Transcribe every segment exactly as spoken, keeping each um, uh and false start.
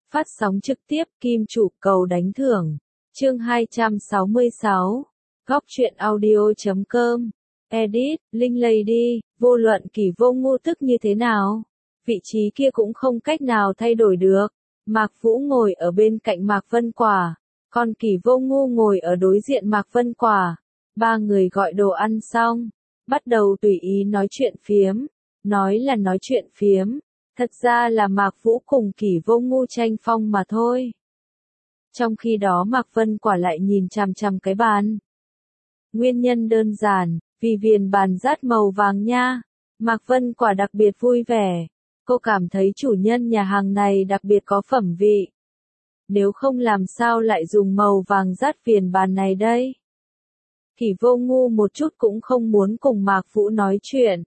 Phát sóng trực tiếp Kim Chủ cầu đánh thưởng. Chương hai trăm sáu mươi sáu. Góc truyện audio chấm com. Edit, Linh Lady, vô luận Kỷ Vô Ngu thức như thế nào, vị trí kia cũng không cách nào thay đổi được. Mạc Vũ ngồi ở bên cạnh Mạc Vân Quả, còn Kỷ Vô Ngu ngồi ở đối diện Mạc Vân Quả. Ba người gọi đồ ăn xong, bắt đầu tùy ý nói chuyện phiếm. Nói là nói chuyện phiếm, thật ra là Mạc Vũ cùng Kỷ Vô Ngu tranh phong mà thôi. Trong khi đó Mạc Vân Quả lại nhìn chằm chằm cái bàn. Nguyên nhân đơn giản, vì viền bàn dát màu vàng nha. Mạc Vân Quả đặc biệt vui vẻ. Cô cảm thấy chủ nhân nhà hàng này đặc biệt có phẩm vị. Nếu không làm sao lại dùng màu vàng dát viền bàn này đây? Kỷ Vô Ngu một chút cũng không muốn cùng Mạc Vũ nói chuyện.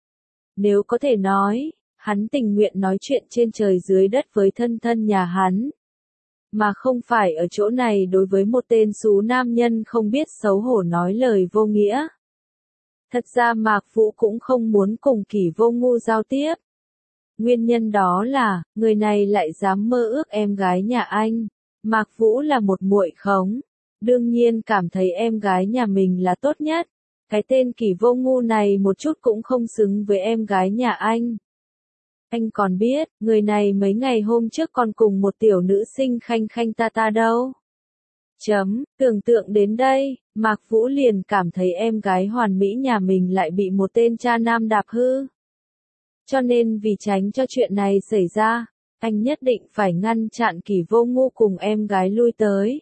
Nếu có thể nói, hắn tình nguyện nói chuyện trên trời dưới đất với thân thân nhà hắn. Mà không phải ở chỗ này đối với một tên xú nam nhân không biết xấu hổ nói lời vô nghĩa. Thật ra Mạc Vũ cũng không muốn cùng Kỷ Vô Ngu giao tiếp. Nguyên nhân đó là, người này lại dám mơ ước em gái nhà anh. Mạc Vũ là một muội khống, đương nhiên cảm thấy em gái nhà mình là tốt nhất. Cái tên Kỷ Vô Ngu này một chút cũng không xứng với em gái nhà anh. Anh còn biết, người này mấy ngày hôm trước còn cùng một tiểu nữ sinh khanh khanh ta ta đâu. Chấm, tưởng tượng đến đây, Mạc Vũ liền cảm thấy em gái hoàn mỹ nhà mình lại bị một tên cha nam đạp hư. Cho nên vì tránh cho chuyện này xảy ra, anh nhất định phải ngăn chặn Kỷ Vô Ngu cùng em gái lui tới.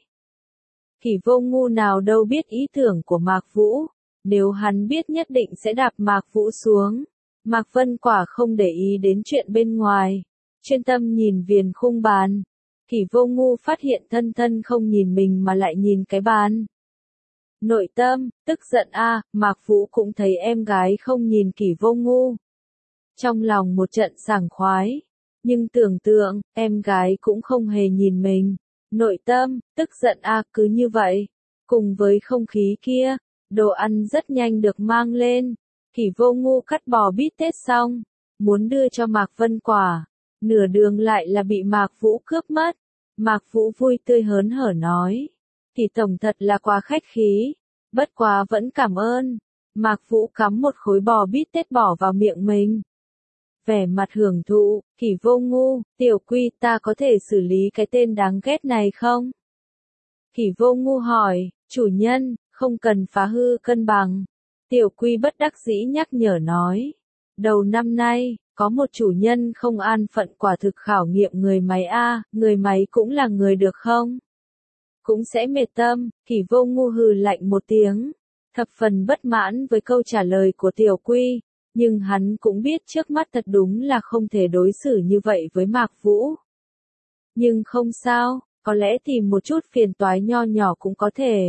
Kỷ Vô Ngu nào đâu biết ý tưởng của Mạc Vũ, nếu hắn biết nhất định sẽ đạp Mạc Vũ xuống. Mạc Vân Quả không để ý đến chuyện bên ngoài, chuyên tâm nhìn viền khung bàn. Kỷ Vô Ngu phát hiện thân thân không nhìn mình mà lại nhìn cái bàn. Nội tâm, tức giận a, à, Mạc Vũ cũng thấy em gái không nhìn Kỷ Vô Ngu. Trong lòng một trận sảng khoái, nhưng tưởng tượng, em gái cũng không hề nhìn mình. Nội tâm, tức giận a, à, cứ như vậy. Cùng với không khí kia, đồ ăn rất nhanh được mang lên. Kỷ Vô Ngu cắt bò bít tết xong, muốn đưa cho Mạc Vân Quả. Nửa đường lại là bị Mạc Vũ cướp mất. Mạc Vũ vui tươi hớn hở nói. Kỷ tổng thật là quá khách khí. Bất quá vẫn cảm ơn. Mạc Vũ cắm một khối bò bít tết bỏ vào miệng mình. Vẻ mặt hưởng thụ, Kỷ Vô Ngu, tiểu Quy ta có thể xử lý cái tên đáng ghét này không? Kỷ Vô Ngu hỏi, chủ nhân, không cần phá hư cân bằng. Tiểu Quy bất đắc dĩ nhắc nhở nói. Đầu năm nay, có một chủ nhân không an phận quả thực khảo nghiệm người máy a, người máy cũng là người được không? Cũng sẽ mệt tâm, Kỷ Vô Ngu hừ lạnh một tiếng. Thập phần bất mãn với câu trả lời của Tiểu Quy, nhưng hắn cũng biết trước mắt thật đúng là không thể đối xử như vậy với Mạc Vũ. Nhưng không sao, có lẽ tìm một chút phiền toái nho nhỏ cũng có thể.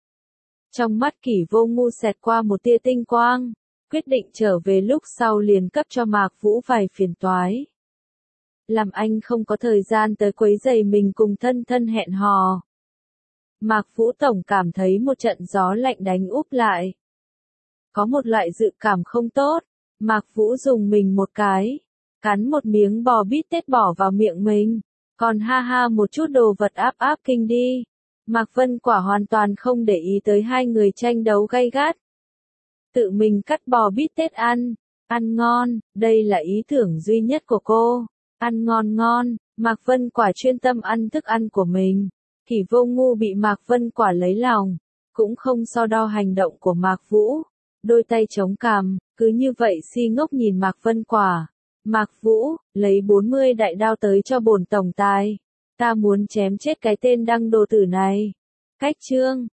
Trong mắt Kỷ Vô Ngu xẹt qua một tia tinh quang, quyết định trở về lúc sau liền cấp cho Mạc Vũ vài phiền toái. Làm anh không có thời gian tới quấy rầy mình cùng thân thân hẹn hò. Mạc Vũ tổng cảm thấy một trận gió lạnh đánh úp lại. Có một loại dự cảm không tốt, Mạc Vũ dùng mình một cái, cắn một miếng bò bít tết bỏ vào miệng mình, còn ha ha một chút đồ vật áp áp kinh đi. Mạc Vân Quả hoàn toàn không để ý tới hai người tranh đấu gay gắt. Tự mình cắt bò bít tết ăn, ăn ngon, đây là ý tưởng duy nhất của cô. Ăn ngon ngon, Mạc Vân Quả chuyên tâm ăn thức ăn của mình. Kỷ Vô Ngu bị Mạc Vân Quả lấy lòng, cũng không so đo hành động của Mạc Vũ. Đôi tay chống cằm, cứ như vậy si ngốc nhìn Mạc Vân Quả. Mạc Vũ, lấy bốn mươi đại đao tới cho bổn tổng tài. Ta muốn chém chết cái tên đăng đồ tử này. Cách chương.